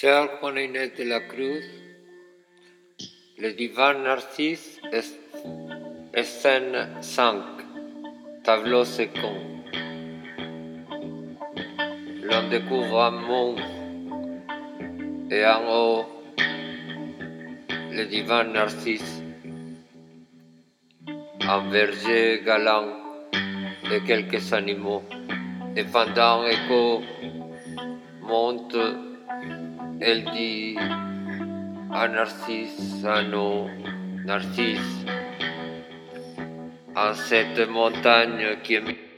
Cher Juan Inés de la Cruz, le divan Narcisse scène 5, tableau second. L'on découvre un monde et en haut le divan Narcisse, un berger galant et quelques animaux. Et pendant écho monte, elle dit à Narcisse, à nos Narcisse, en cette montagne qui est